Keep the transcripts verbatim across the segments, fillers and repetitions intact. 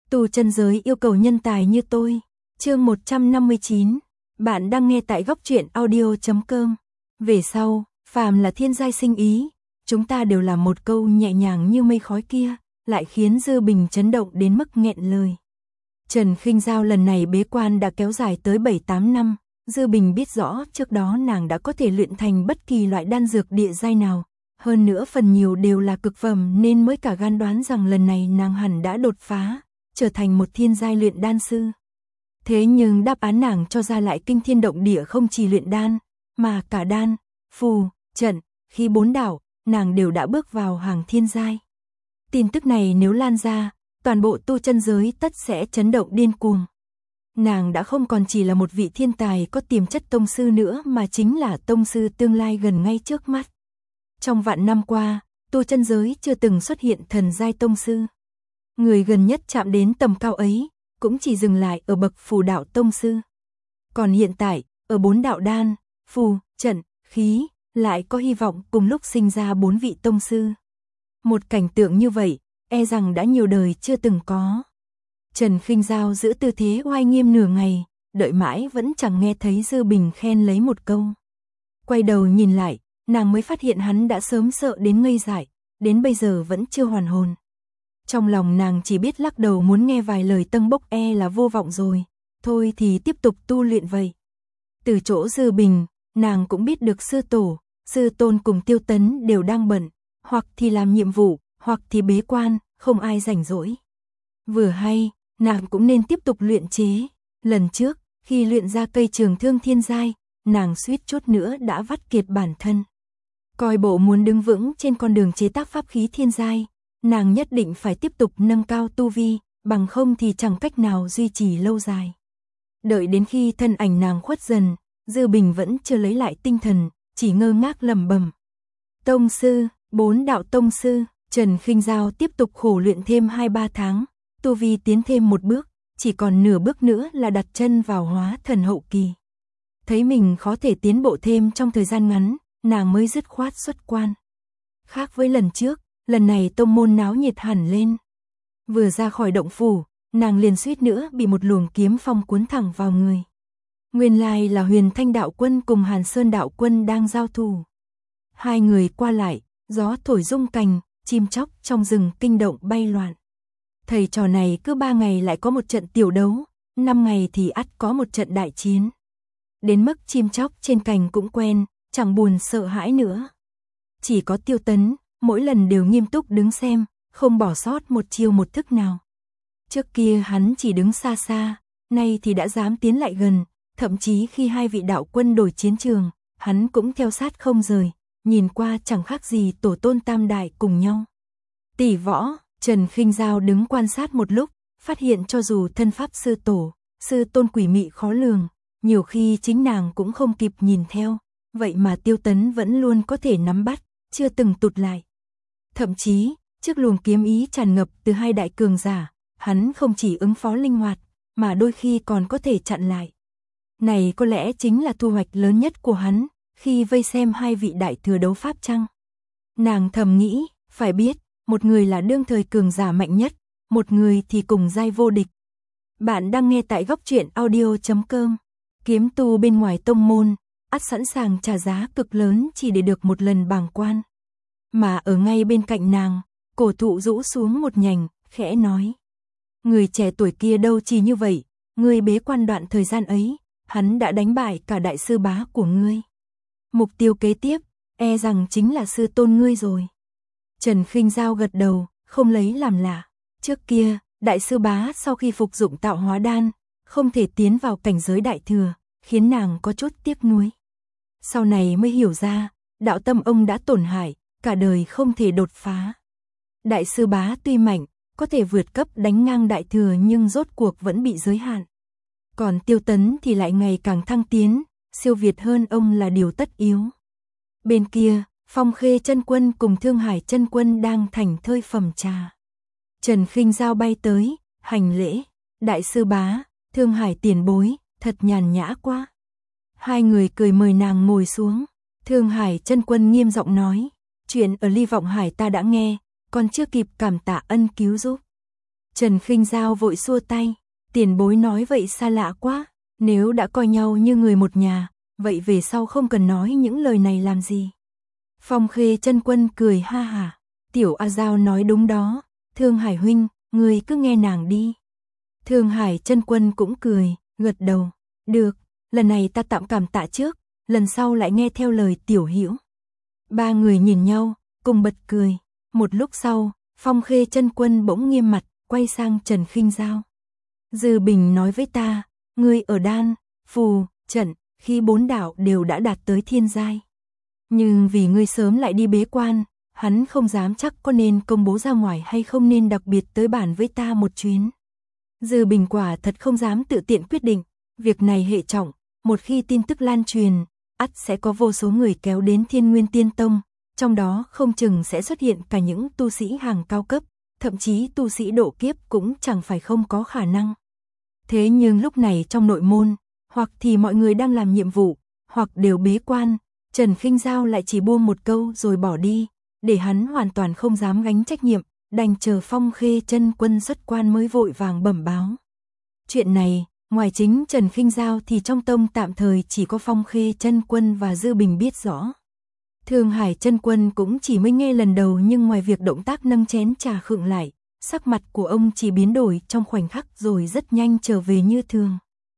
Tu chân giới yêu cầu nhân tài như tôi. Chương một trăm năm mươi chín. Bạn đang nghe tại góc truyện audio chấm com. Về sau, phàm là thiên giai sinh ý, chúng ta đều làm một câu nhẹ nhàng như mây khói kia, lại khiến Dư Bình chấn động đến mức nghẹn lời. Trần Khinh Giao lần này bế quan đã kéo dài tới bảy tám năm, Dư Bình biết rõ trước đó nàng đã có thể luyện thành bất kỳ loại đan dược địa giai nào, hơn nữa phần nhiều đều là cực phẩm nên mới cả gan đoán rằng lần này nàng hẳn đã đột phá, trở thành một thiên giai luyện đan sư. Thế nhưng đáp án nàng cho ra lại kinh thiên động địa, không chỉ luyện đan, mà cả đan, phù, trận, khí bốn đạo, nàng đều đã bước vào hàng thiên giai. Tin tức này nếu lan ra, toàn bộ tu chân giới tất sẽ chấn động điên cuồng. Nàng đã không còn chỉ là một vị thiên tài có tiềm chất tông sư nữa mà chính là tông sư tương lai gần ngay trước mắt. Trong vạn năm qua, tu chân giới chưa từng xuất hiện thần giai tông sư. Người gần nhất chạm đến tầm cao ấy, cũng chỉ dừng lại ở bậc phù đạo tông sư. Còn hiện tại, ở bốn đạo đan, phù, trận, khí, lại có hy vọng cùng lúc sinh ra bốn vị tông sư. Một cảnh tượng như vậy, e rằng đã nhiều đời chưa từng có. Trần Khinh Giao giữ tư thế oai nghiêm nửa ngày, đợi mãi vẫn chẳng nghe thấy Dư Bình khen lấy một câu. Quay đầu nhìn lại, nàng mới phát hiện hắn đã sớm sợ đến ngây dại, đến bây giờ vẫn chưa hoàn hồn. Trong lòng nàng chỉ biết lắc đầu, muốn nghe vài lời tâng bốc e là vô vọng rồi, thôi thì tiếp tục tu luyện vậy. Từ chỗ Dư Bình, nàng cũng biết được sư tổ, sư tôn cùng Tiêu Tấn đều đang bận, hoặc thì làm nhiệm vụ, hoặc thì bế quan, không ai rảnh rỗi. Vừa hay, nàng cũng nên tiếp tục luyện chế. Lần trước, khi luyện ra cây trường thương thiên giai, nàng suýt chút nữa đã vắt kiệt bản thân. Coi bộ muốn đứng vững trên con đường chế tác pháp khí thiên giai, nàng nhất định phải tiếp tục nâng cao tu vi, bằng không thì chẳng cách nào duy trì lâu dài. Đợi đến khi thân ảnh nàng khuất dần, Dư Bình vẫn chưa lấy lại tinh thần, chỉ ngơ ngác lẩm bẩm. Tông sư, bốn đạo tông sư. Trần Khinh Giao tiếp tục khổ luyện thêm hai ba tháng, tu vi tiến thêm một bước, chỉ còn nửa bước nữa là đặt chân vào hóa thần hậu kỳ. Thấy mình khó thể tiến bộ thêm trong thời gian ngắn, nàng mới dứt khoát xuất quan. Khác với lần trước, lần này tông môn náo nhiệt hẳn lên. Vừa ra khỏi động phủ, nàng liền suýt nữa bị một luồng kiếm phong cuốn thẳng vào người. Nguyên lai là Huyền Thanh đạo quân cùng Hàn Sơn đạo quân đang giao thủ. Hai người qua lại, gió thổi rung cành, chim chóc trong rừng kinh động bay loạn. Thầy trò này cứ ba ngày lại có một trận tiểu đấu, năm ngày thì ắt có một trận đại chiến. Đến mức chim chóc trên cành cũng quen, chẳng buồn sợ hãi nữa. Chỉ có Tiêu Tấn, mỗi lần đều nghiêm túc đứng xem, không bỏ sót một chiêu một thức nào. Trước kia hắn chỉ đứng xa xa, nay thì đã dám tiến lại gần, thậm chí khi hai vị đạo quân đổi chiến trường, hắn cũng theo sát không rời, nhìn qua chẳng khác gì tổ tôn tam đại cùng nhau. Tỷ võ, Trần Khinh Giao đứng quan sát một lúc, phát hiện cho dù thân pháp sư tổ, sư tôn quỷ mị khó lường, nhiều khi chính nàng cũng không kịp nhìn theo, vậy mà Tiêu Tấn vẫn luôn có thể nắm bắt, chưa từng tụt lại. Thậm chí, trước luồng kiếm ý tràn ngập từ hai đại cường giả, hắn không chỉ ứng phó linh hoạt, mà đôi khi còn có thể chặn lại. Này có lẽ chính là thu hoạch lớn nhất của hắn, khi vây xem hai vị đại thừa đấu pháp chăng? Nàng thầm nghĩ, phải biết, một người là đương thời cường giả mạnh nhất, một người thì cùng giai vô địch. Bạn đang nghe tại góc truyện audio chấm com. Kiếm tu bên ngoài tông môn, ắt sẵn sàng trả giá cực lớn chỉ để được một lần bàng quan. Mà ở ngay bên cạnh nàng, cổ thụ rũ xuống một nhành, khẽ nói. Người trẻ tuổi kia đâu chỉ như vậy, ngươi bế quan đoạn thời gian ấy, hắn đã đánh bại cả đại sư bá của ngươi. Mục tiêu kế tiếp, e rằng chính là sư tôn ngươi rồi. Trần Khinh Giao gật đầu, không lấy làm lạ. Trước kia, đại sư bá sau khi phục dụng tạo hóa đan, không thể tiến vào cảnh giới đại thừa, khiến nàng có chút tiếc nuối. Sau này mới hiểu ra, đạo tâm ông đã tổn hại, cả đời không thể đột phá. Đại sư bá tuy mạnh, có thể vượt cấp đánh ngang đại thừa nhưng rốt cuộc vẫn bị giới hạn. Còn Tiêu Tấn thì lại ngày càng thăng tiến, siêu việt hơn ông là điều tất yếu. Bên kia, Phong Khê chân quân cùng Thương Hải chân quân đang thành thơi phẩm trà. Trần Khinh Giao bay tới, hành lễ. Đại sư bá, Thương Hải tiền bối, thật nhàn nhã quá. Hai người cười mời nàng ngồi xuống. Thương Hải chân quân nghiêm giọng nói, chuyện ở Ly Vọng Hải ta đã nghe, còn chưa kịp cảm tạ ân cứu giúp. Trần Khinh Giao vội xua tay, tiền bối nói vậy xa lạ quá, nếu đã coi nhau như người một nhà, vậy về sau không cần nói những lời này làm gì. Phong Khê Chân Quân cười ha hả, Tiểu A Giao nói đúng đó, Thương Hải huynh, người cứ nghe nàng đi. Thương Hải Chân Quân cũng cười, gật đầu, được, lần này ta tạm cảm tạ trước, lần sau lại nghe theo lời tiểu hữu. Ba người nhìn nhau, cùng bật cười, một lúc sau, Phong Khê Chân Quân bỗng nghiêm mặt, quay sang Trần Khinh Giao. Dư Bình nói với ta, ngươi ở đan, phù, trận, khi bốn đạo đều đã đạt tới thiên giai. Nhưng vì ngươi sớm lại đi bế quan, hắn không dám chắc có nên công bố ra ngoài hay không nên đặc biệt tới bản với ta một chuyến. Dư Bình quả thật không dám tự tiện quyết định, việc này hệ trọng, một khi tin tức lan truyền, ắt sẽ có vô số người kéo đến Thiên Nguyên Tiên Tông, trong đó không chừng sẽ xuất hiện cả những tu sĩ hàng cao cấp, thậm chí tu sĩ độ kiếp cũng chẳng phải không có khả năng. Thế nhưng lúc này trong nội môn, hoặc thì mọi người đang làm nhiệm vụ, hoặc đều bế quan, Trần Khinh Giao lại chỉ buông một câu rồi bỏ đi, để hắn hoàn toàn không dám gánh trách nhiệm, đành chờ Phong Khê Chân Quân xuất quan mới vội vàng bẩm báo. Chuyện này, ngoài chính Trần Khinh Giao thì trong tông tạm thời chỉ có Phong Khê Chân Quân và Dư Bình biết rõ. Thương Hải Chân Quân cũng chỉ mới nghe lần đầu, nhưng ngoài việc động tác nâng chén trà khựng lại, sắc mặt của ông chỉ biến đổi trong khoảnh khắc rồi rất nhanh trở về như thường.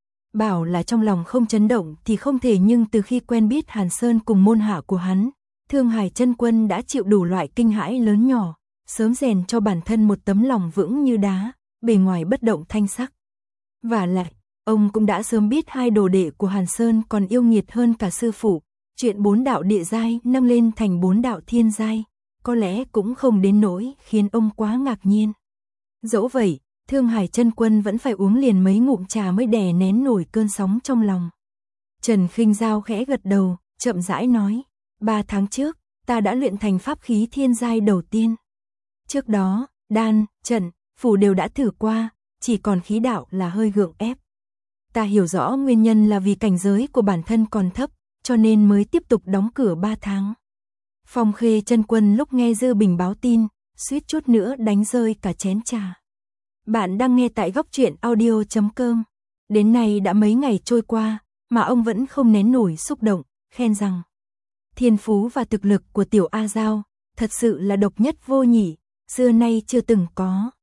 Bảo là trong lòng không chấn động thì không thể, nhưng từ khi quen biết Hàn Sơn cùng môn hạ của hắn, Thương Hải Chân Quân đã chịu đủ loại kinh hãi lớn nhỏ, sớm rèn cho bản thân một tấm lòng vững như đá, bề ngoài bất động thanh sắc. Và lại, ông cũng đã sớm biết hai đồ đệ của Hàn Sơn còn yêu nghiệt hơn cả sư phụ, chuyện bốn đạo địa giai nâng lên thành bốn đạo thiên giai, có lẽ cũng không đến nỗi khiến ông quá ngạc nhiên. Dẫu vậy, Thương Hải Chân Quân vẫn phải uống liền mấy ngụm trà mới đè nén nổi cơn sóng trong lòng. Trần Khinh Giao khẽ gật đầu, chậm rãi nói, ba tháng trước, ta đã luyện thành pháp khí thiên giai đầu tiên. Trước đó, đan, trận, phủ đều đã thử qua, chỉ còn khí đạo là hơi gượng ép. Ta hiểu rõ nguyên nhân là vì cảnh giới của bản thân còn thấp, cho nên mới tiếp tục đóng cửa ba tháng. Phong Khê Chân Quân lúc nghe Dư Bình báo tin, suýt chút nữa đánh rơi cả chén trà. Bạn đang nghe tại góc truyện audio chấm com. Đến nay đã mấy ngày trôi qua, mà ông vẫn không nén nổi xúc động, khen rằng thiên phú và thực lực của Tiểu A Giao thật sự là độc nhất vô nhị, xưa nay chưa từng có.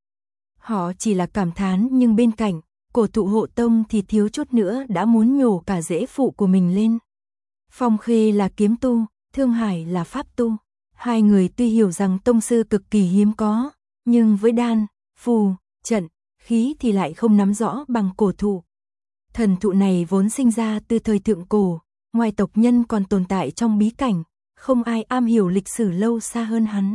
Họ chỉ là cảm thán, nhưng bên cạnh, cổ thụ hộ tông thì thiếu chút nữa đã muốn nhổ cả rễ phụ của mình lên. Phong Khê là kiếm tu, Thương Hải là pháp tu. Hai người tuy hiểu rằng tông sư cực kỳ hiếm có, nhưng với đan, phù, trận, khí thì lại không nắm rõ bằng cổ thụ. Thần thụ này vốn sinh ra từ thời thượng cổ, ngoài tộc nhân còn tồn tại trong bí cảnh, không ai am hiểu lịch sử lâu xa hơn hắn.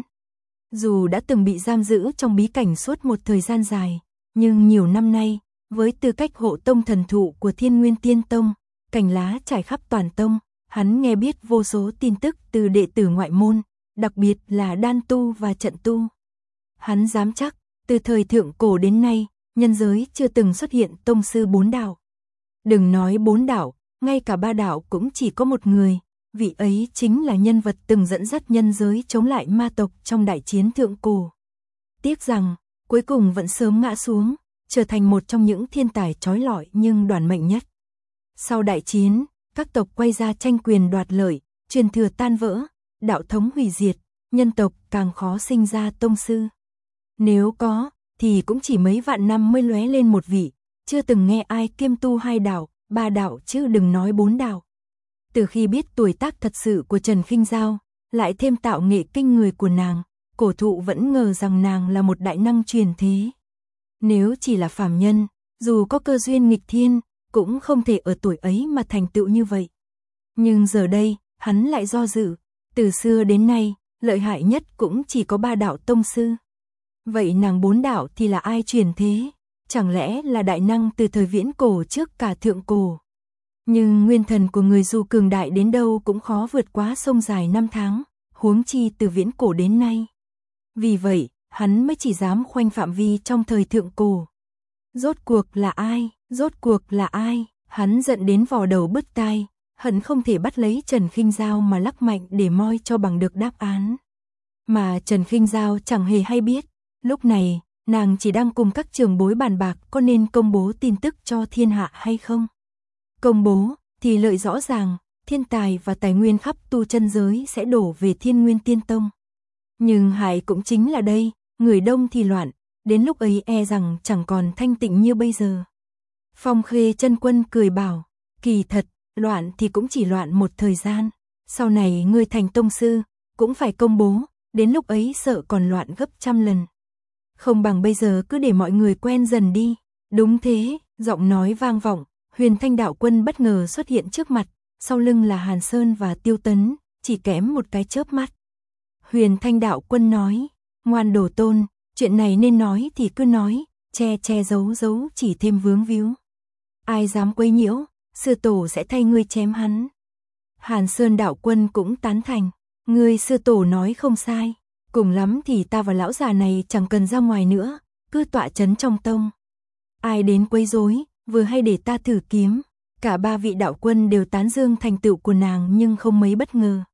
Dù đã từng bị giam giữ trong bí cảnh suốt một thời gian dài, nhưng nhiều năm nay, với tư cách hộ tông thần thụ của Thiên Nguyên Tiên Tông, cành lá trải khắp toàn tông, hắn nghe biết vô số tin tức từ đệ tử ngoại môn, đặc biệt là đan tu và trận tu. Hắn dám chắc, từ thời thượng cổ đến nay, nhân giới chưa từng xuất hiện tông sư bốn đạo. Đừng nói bốn đạo, ngay cả ba đạo cũng chỉ có một người, vị ấy chính là nhân vật từng dẫn dắt nhân giới chống lại ma tộc trong đại chiến thượng cổ. Tiếc rằng, cuối cùng vẫn sớm ngã xuống, trở thành một trong những thiên tài chói lọi nhưng đoản mệnh nhất. Sau đại chiến, các tộc quay ra tranh quyền đoạt lợi, truyền thừa tan vỡ, đạo thống hủy diệt, nhân tộc càng khó sinh ra tông sư. Nếu có, thì cũng chỉ mấy vạn năm mới lóe lên một vị, chưa từng nghe ai kiêm tu hai đạo, ba đạo chứ đừng nói bốn đạo. Từ khi biết tuổi tác thật sự của Trần Khinh Giao, lại thêm tạo nghệ kinh người của nàng, cổ thụ vẫn ngờ rằng nàng là một đại năng truyền thế. Nếu chỉ là phàm nhân, dù có cơ duyên nghịch thiên, cũng không thể ở tuổi ấy mà thành tựu như vậy. Nhưng giờ đây, hắn lại do dự, từ xưa đến nay, lợi hại nhất cũng chỉ có ba đạo tông sư. Vậy nàng bốn đạo thì là ai truyền thế? Chẳng lẽ là đại năng từ thời viễn cổ trước cả thượng cổ? Nhưng nguyên thần của người dù cường đại đến đâu cũng khó vượt quá sông dài năm tháng, huống chi từ viễn cổ đến nay. Vì vậy, hắn mới chỉ dám khoanh phạm vi trong thời thượng cổ. Rốt cuộc là ai? Rốt cuộc là ai? Hắn giận đến vò đầu bứt tai, hận không thể bắt lấy Trần Khinh Giao mà lắc mạnh để moi cho bằng được đáp án. Mà Trần Khinh Giao chẳng hề hay biết, lúc này, nàng chỉ đang cùng các trưởng bối bàn bạc có nên công bố tin tức cho thiên hạ hay không. Công bố thì lợi rõ ràng, thiên tài và tài nguyên khắp tu chân giới sẽ đổ về Thiên Nguyên Tiên Tông. Nhưng hại cũng chính là đây, người đông thì loạn, đến lúc ấy e rằng chẳng còn thanh tịnh như bây giờ. Phong Khê Chân Quân cười bảo, kỳ thật, loạn thì cũng chỉ loạn một thời gian, sau này ngươi thành tông sư, cũng phải công bố, đến lúc ấy sợ còn loạn gấp trăm lần. Không bằng bây giờ cứ để mọi người quen dần đi. Đúng thế, giọng nói vang vọng, Huyền Thanh đạo quân bất ngờ xuất hiện trước mặt, sau lưng là Hàn Sơn và Tiêu Tấn, chỉ kém một cái chớp mắt. Huyền Thanh đạo quân nói, ngoan đồ tôn, chuyện này nên nói thì cứ nói, che che giấu giấu chỉ thêm vướng víu. Ai dám quấy nhiễu, sư tổ sẽ thay ngươi chém hắn. Hàn Sơn đạo quân cũng tán thành, ngươi sư tổ nói không sai, cùng lắm thì ta và lão già này chẳng cần ra ngoài nữa, cứ tọa chấn trong tông. Ai đến quấy rối, vừa hay để ta thử kiếm. Cả ba vị đạo quân đều tán dương thành tựu của nàng nhưng không mấy bất ngờ.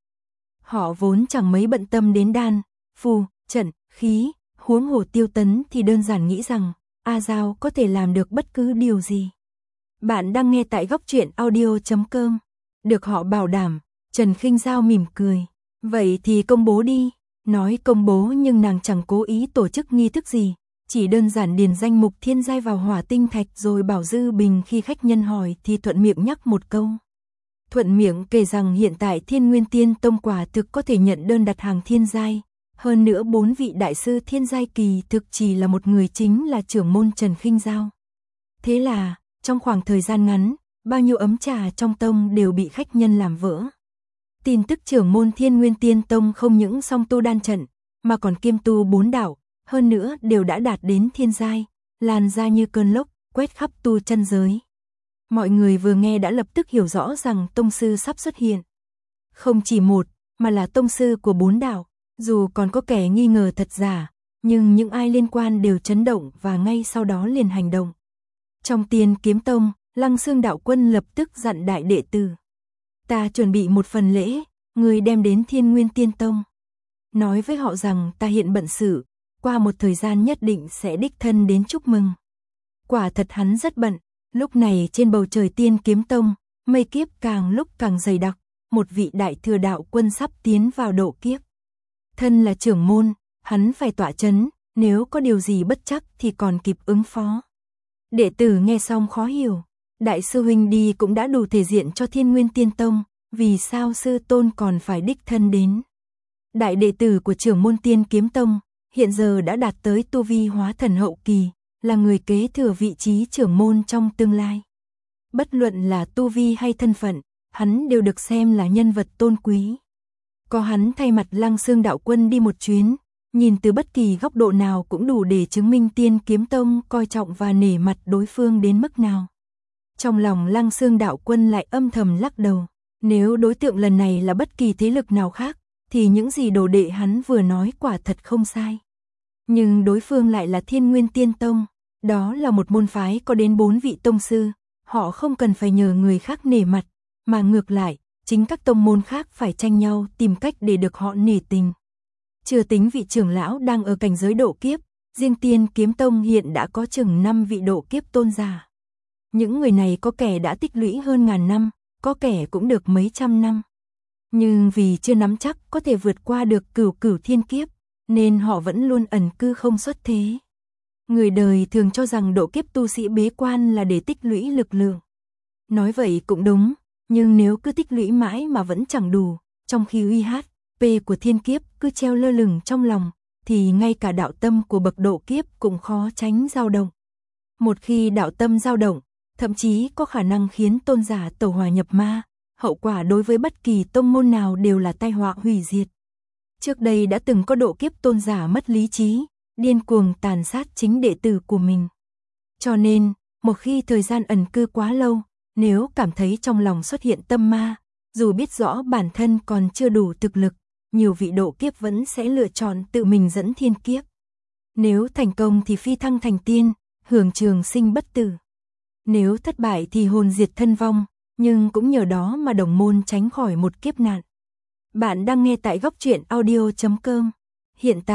Họ vốn chẳng mấy bận tâm đến đan, phù, trận, khí, huống hồ Tiêu Tấn thì đơn giản nghĩ rằng A Giao có thể làm được bất cứ điều gì. Bạn đang nghe tại góc truyện audio chấm com. Được họ bảo đảm, Trần Khinh Giao mỉm cười. Vậy thì công bố đi. Nói công bố nhưng nàng chẳng cố ý tổ chức nghi thức gì. Chỉ đơn giản điền danh mục thiên giai vào hỏa tinh thạch rồi bảo Dư Bình khi khách nhân hỏi thì thuận miệng nhắc một câu. Thuận miệng kể rằng hiện tại Thiên Nguyên Tiên Tông quả thực có thể nhận đơn đặt hàng thiên giai. Hơn nữa bốn vị đại sư thiên giai kỳ thực chỉ là một người chính là trưởng môn Trần Khinh Giao. Thế là, trong khoảng thời gian ngắn, bao nhiêu ấm trà trong tông đều bị khách nhân làm vỡ. Tin tức trưởng môn Thiên Nguyên Tiên Tông không những song tu đan trận, mà còn kiêm tu bốn đạo, hơn nữa đều đã đạt đến thiên giai, lan ra như cơn lốc, quét khắp tu chân giới. Mọi người vừa nghe đã lập tức hiểu rõ rằng tông sư sắp xuất hiện. Không chỉ một, mà là tông sư của bốn đạo, dù còn có kẻ nghi ngờ thật giả, nhưng những ai liên quan đều chấn động và ngay sau đó liền hành động. Trong Tiên Kiếm Tông, Lăng Xương đạo quân lập tức dặn đại đệ tử. Ta chuẩn bị một phần lễ, người đem đến Thiên Nguyên Tiên Tông. Nói với họ rằng ta hiện bận sự, qua một thời gian nhất định sẽ đích thân đến chúc mừng. Quả thật hắn rất bận, lúc này trên bầu trời Tiên Kiếm Tông, mây kiếp càng lúc càng dày đặc, một vị đại thừa đạo quân sắp tiến vào độ kiếp. Thân là trưởng môn, hắn phải tọa chấn, nếu có điều gì bất chắc thì còn kịp ứng phó. Đệ tử nghe xong khó hiểu, đại sư huynh đi cũng đã đủ thể diện cho Thiên Nguyên Tiên Tông, vì sao sư tôn còn phải đích thân đến. Đại đệ tử của trưởng môn Tiên Kiếm Tông, hiện giờ đã đạt tới tu vi hóa thần hậu kỳ, là người kế thừa vị trí trưởng môn trong tương lai. Bất luận là tu vi hay thân phận, hắn đều được xem là nhân vật tôn quý. Có hắn thay mặt Lăng Xương đạo quân đi một chuyến, nhìn từ bất kỳ góc độ nào cũng đủ để chứng minh Tiên Kiếm Tông coi trọng và nể mặt đối phương đến mức nào. Trong lòng Lăng Xương đạo quân lại âm thầm lắc đầu, nếu đối tượng lần này là bất kỳ thế lực nào khác, thì những gì đồ đệ hắn vừa nói quả thật không sai. Nhưng đối phương lại là Thiên Nguyên Tiên Tông, đó là một môn phái có đến bốn vị tông sư, họ không cần phải nhờ người khác nể mặt, mà ngược lại, chính các tông môn khác phải tranh nhau tìm cách để được họ nể tình. Chưa tính vị trưởng lão đang ở cảnh giới độ kiếp, riêng Tiên Kiếm Tông hiện đã có chừng năm vị độ kiếp tôn giả. Những người này có kẻ đã tích lũy hơn ngàn năm, có kẻ cũng được mấy trăm năm. Nhưng vì chưa nắm chắc có thể vượt qua được cửu cửu thiên kiếp, nên họ vẫn luôn ẩn cư không xuất thế. Người đời thường cho rằng độ kiếp tu sĩ bế quan là để tích lũy lực lượng. Nói vậy cũng đúng, nhưng nếu cứ tích lũy mãi mà vẫn chẳng đủ, trong khi uy hát, P của thiên kiếp cứ treo lơ lửng trong lòng, thì ngay cả đạo tâm của bậc độ kiếp cũng khó tránh dao động. Một khi đạo tâm dao động, thậm chí có khả năng khiến tôn giả tẩu hỏa nhập ma, hậu quả đối với bất kỳ tông môn nào đều là tai họa hủy diệt. Trước đây đã từng có độ kiếp tôn giả mất lý trí, điên cuồng tàn sát chính đệ tử của mình. Cho nên, một khi thời gian ẩn cư quá lâu, nếu cảm thấy trong lòng xuất hiện tâm ma, dù biết rõ bản thân còn chưa đủ thực lực, nhiều vị độ kiếp vẫn sẽ lựa chọn tự mình dẫn thiên kiếp. Nếu thành công thì phi thăng thành tiên, hưởng trường sinh bất tử. Nếu thất bại thì hồn diệt thân vong, nhưng cũng nhờ đó mà đồng môn tránh khỏi một kiếp nạn. Bạn đang nghe tại góc truyện audio chấm com. Hiện tại,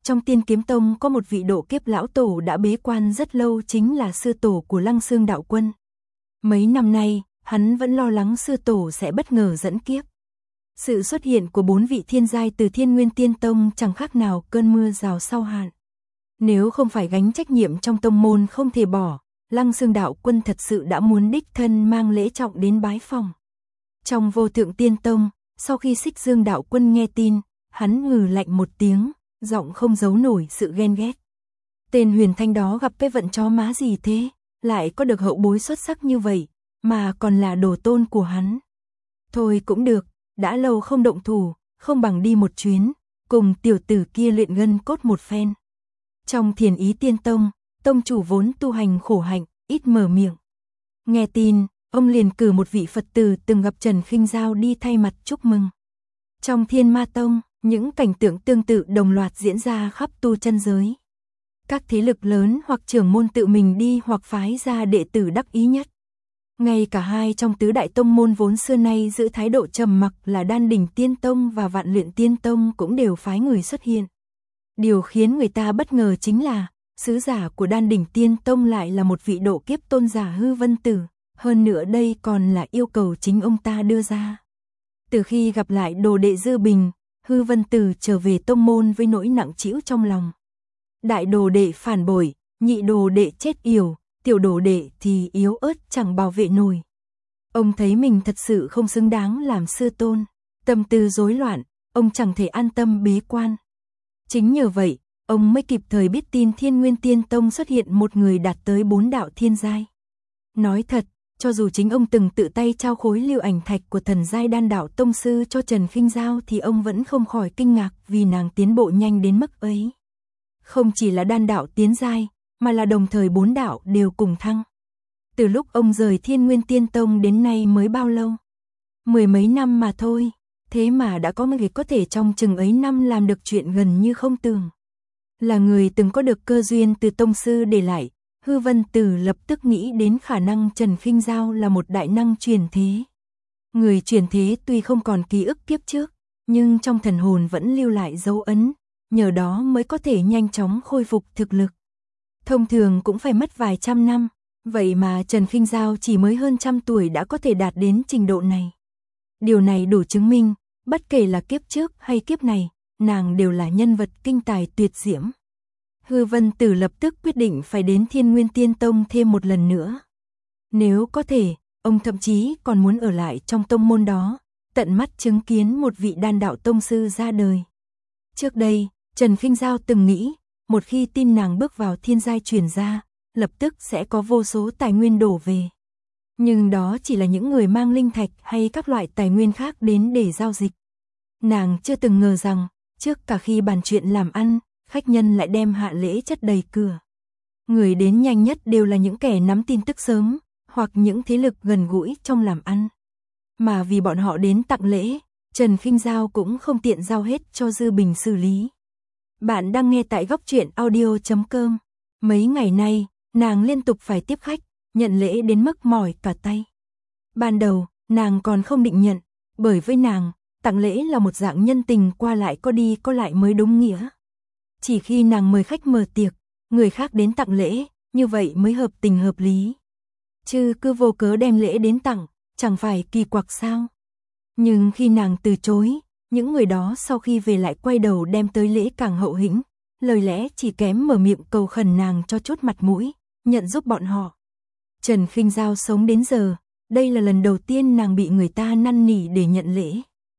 trong Tiên Kiếm Tông có một vị độ kiếp lão tổ đã bế quan rất lâu, chính là sư tổ của Lăng Xương đạo quân. Mấy năm nay, hắn vẫn lo lắng sư tổ sẽ bất ngờ dẫn kiếp. Sự xuất hiện của bốn vị thiên giai từ Thiên Nguyên Tiên Tông chẳng khác nào cơn mưa rào sau hạn. Nếu không phải gánh trách nhiệm trong tông môn không thể bỏ, Lăng Xương đạo quân thật sự đã muốn đích thân mang lễ trọng đến bái phòng. Trong Vô Thượng Tiên Tông, sau khi Xích Dương đạo quân nghe tin, hắn ngừ lạnh một tiếng, giọng không giấu nổi sự ghen ghét. Tên Huyền Thanh đó gặp cái vận chó má gì thế, lại có được hậu bối xuất sắc như vậy, mà còn là đồ tôn của hắn. Thôi cũng được, đã lâu không động thủ, không bằng đi một chuyến, cùng tiểu tử kia luyện gân cốt một phen. Trong Thiền Ý Tiên Tông, tông chủ vốn tu hành khổ hạnh, ít mở miệng. Nghe tin, ông liền cử một vị Phật tử từng gặp Trần Khinh Giao đi thay mặt chúc mừng. Trong Thiên Ma Tông, những cảnh tượng tương tự đồng loạt diễn ra khắp tu chân giới. Các thế lực lớn hoặc trưởng môn tự mình đi hoặc phái ra đệ tử đắc ý nhất. Ngay cả hai trong tứ đại tông môn vốn xưa nay giữ thái độ trầm mặc là Đan Đỉnh Tiên Tông và Vạn Luyện Tiên Tông cũng đều phái người xuất hiện. Điều khiến người ta bất ngờ chính là, sứ giả của Đan Đỉnh Tiên Tông lại là một vị độ kiếp tôn giả Hư Vân Tử, hơn nữa đây còn là yêu cầu chính ông ta đưa ra. Từ khi gặp lại đồ đệ Dư Bình, Hư Vân Tử trở về tông môn với nỗi nặng trĩu trong lòng. Đại đồ đệ phản bội, nhị đồ đệ chết yểu, tiểu đồ đệ thì yếu ớt chẳng bảo vệ nổi. Ông thấy mình thật sự không xứng đáng làm sư tôn, tâm tư rối loạn, ông chẳng thể an tâm bế quan. Chính nhờ vậy, ông mới kịp thời biết tin Thiên Nguyên Tiên Tông xuất hiện một người đạt tới bốn đạo thiên giai. Nói thật, cho dù chính ông từng tự tay trao khối lưu ảnh thạch của thần giai đan đạo tông sư cho Trần Khinh Giao thì ông vẫn không khỏi kinh ngạc vì nàng tiến bộ nhanh đến mức ấy. Không chỉ là đan đạo tiến giai, mà là đồng thời bốn đạo đều cùng thăng. Từ lúc ông rời Thiên Nguyên Tiên Tông đến nay mới bao lâu? Mười mấy năm mà thôi, thế mà đã có người có thể trong chừng ấy năm làm được chuyện gần như không tưởng. Là người từng có được cơ duyên từ tông sư để lại, Hư Vân Tử lập tức nghĩ đến khả năng Trần Khinh Giao là một đại năng truyền thế. Người truyền thế tuy không còn ký ức kiếp trước, nhưng trong thần hồn vẫn lưu lại dấu ấn, nhờ đó mới có thể nhanh chóng khôi phục thực lực. Thông thường cũng phải mất vài trăm năm, vậy mà Trần Khinh Giao chỉ mới hơn trăm tuổi đã có thể đạt đến trình độ này. Điều này đủ chứng minh, bất kể là kiếp trước hay kiếp này, nàng đều là nhân vật kinh tài tuyệt diễm. Hư Vân Tử lập tức quyết định phải đến Thiên Nguyên Tiên Tông thêm một lần nữa. Nếu có thể, ông thậm chí còn muốn ở lại trong tông môn đó, tận mắt chứng kiến một vị đan đạo tông sư ra đời. Trước đây, Trần Khinh Giao từng nghĩ, một khi tin nàng bước vào thiên giai truyền ra, lập tức sẽ có vô số tài nguyên đổ về. Nhưng đó chỉ là những người mang linh thạch hay các loại tài nguyên khác đến để giao dịch. Nàng chưa từng ngờ rằng, trước cả khi bàn chuyện làm ăn, khách nhân lại đem hạ lễ chất đầy cửa. Người đến nhanh nhất đều là những kẻ nắm tin tức sớm, hoặc những thế lực gần gũi trong làm ăn. Mà vì bọn họ đến tặng lễ, Trần Khinh Giao cũng không tiện giao hết cho Dư Bình xử lý. Bạn đang nghe tại góc truyện audio chấm com. Mấy ngày nay, nàng liên tục phải tiếp khách, nhận lễ đến mức mỏi cả tay. Ban đầu, nàng còn không định nhận, bởi với nàng, tặng lễ là một dạng nhân tình qua lại có đi có lại mới đúng nghĩa. Chỉ khi nàng mời khách mở tiệc, người khác đến tặng lễ, như vậy mới hợp tình hợp lý. Chứ cứ vô cớ đem lễ đến tặng, chẳng phải kỳ quặc sao? Nhưng khi nàng từ chối, những người đó sau khi về lại quay đầu đem tới lễ càng hậu hĩnh, lời lẽ chỉ kém mở miệng cầu khẩn nàng cho chút mặt mũi, nhận giúp bọn họ. Trần Khinh Giao sống đến giờ, đây là lần đầu tiên nàng bị người ta năn nỉ để nhận lễ.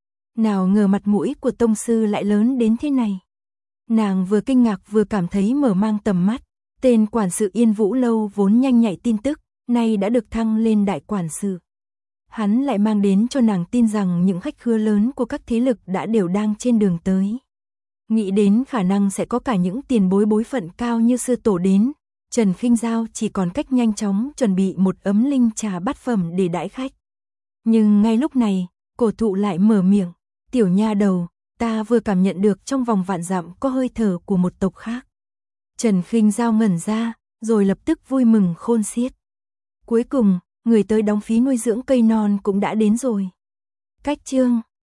Nào ngờ mặt mũi của tông sư lại lớn đến thế này. Nàng vừa kinh ngạc vừa cảm thấy mở mang tầm mắt, tên quản sự Yên Vũ Lâu vốn nhanh nhạy tin tức, nay đã được thăng lên đại quản sự. Hắn lại mang đến cho nàng tin rằng những khách khứa lớn của các thế lực đã đều đang trên đường tới. Nghĩ đến khả năng sẽ có cả những tiền bối bối phận cao như sư tổ đến, Trần Khinh Giao chỉ còn cách nhanh chóng chuẩn bị một ấm linh trà bát phẩm để đãi khách. Nhưng ngay lúc này, cổ thụ lại mở miệng, tiểu nha đầu, ta vừa cảm nhận được trong vòng vạn dặm có hơi thở của một tộc khác. Trần Khinh Giao ngẩn ra, rồi lập tức vui mừng khôn xiết. Cuối cùng, người tới đóng phí nuôi dưỡng cây non cũng đã đến rồi. Cách chương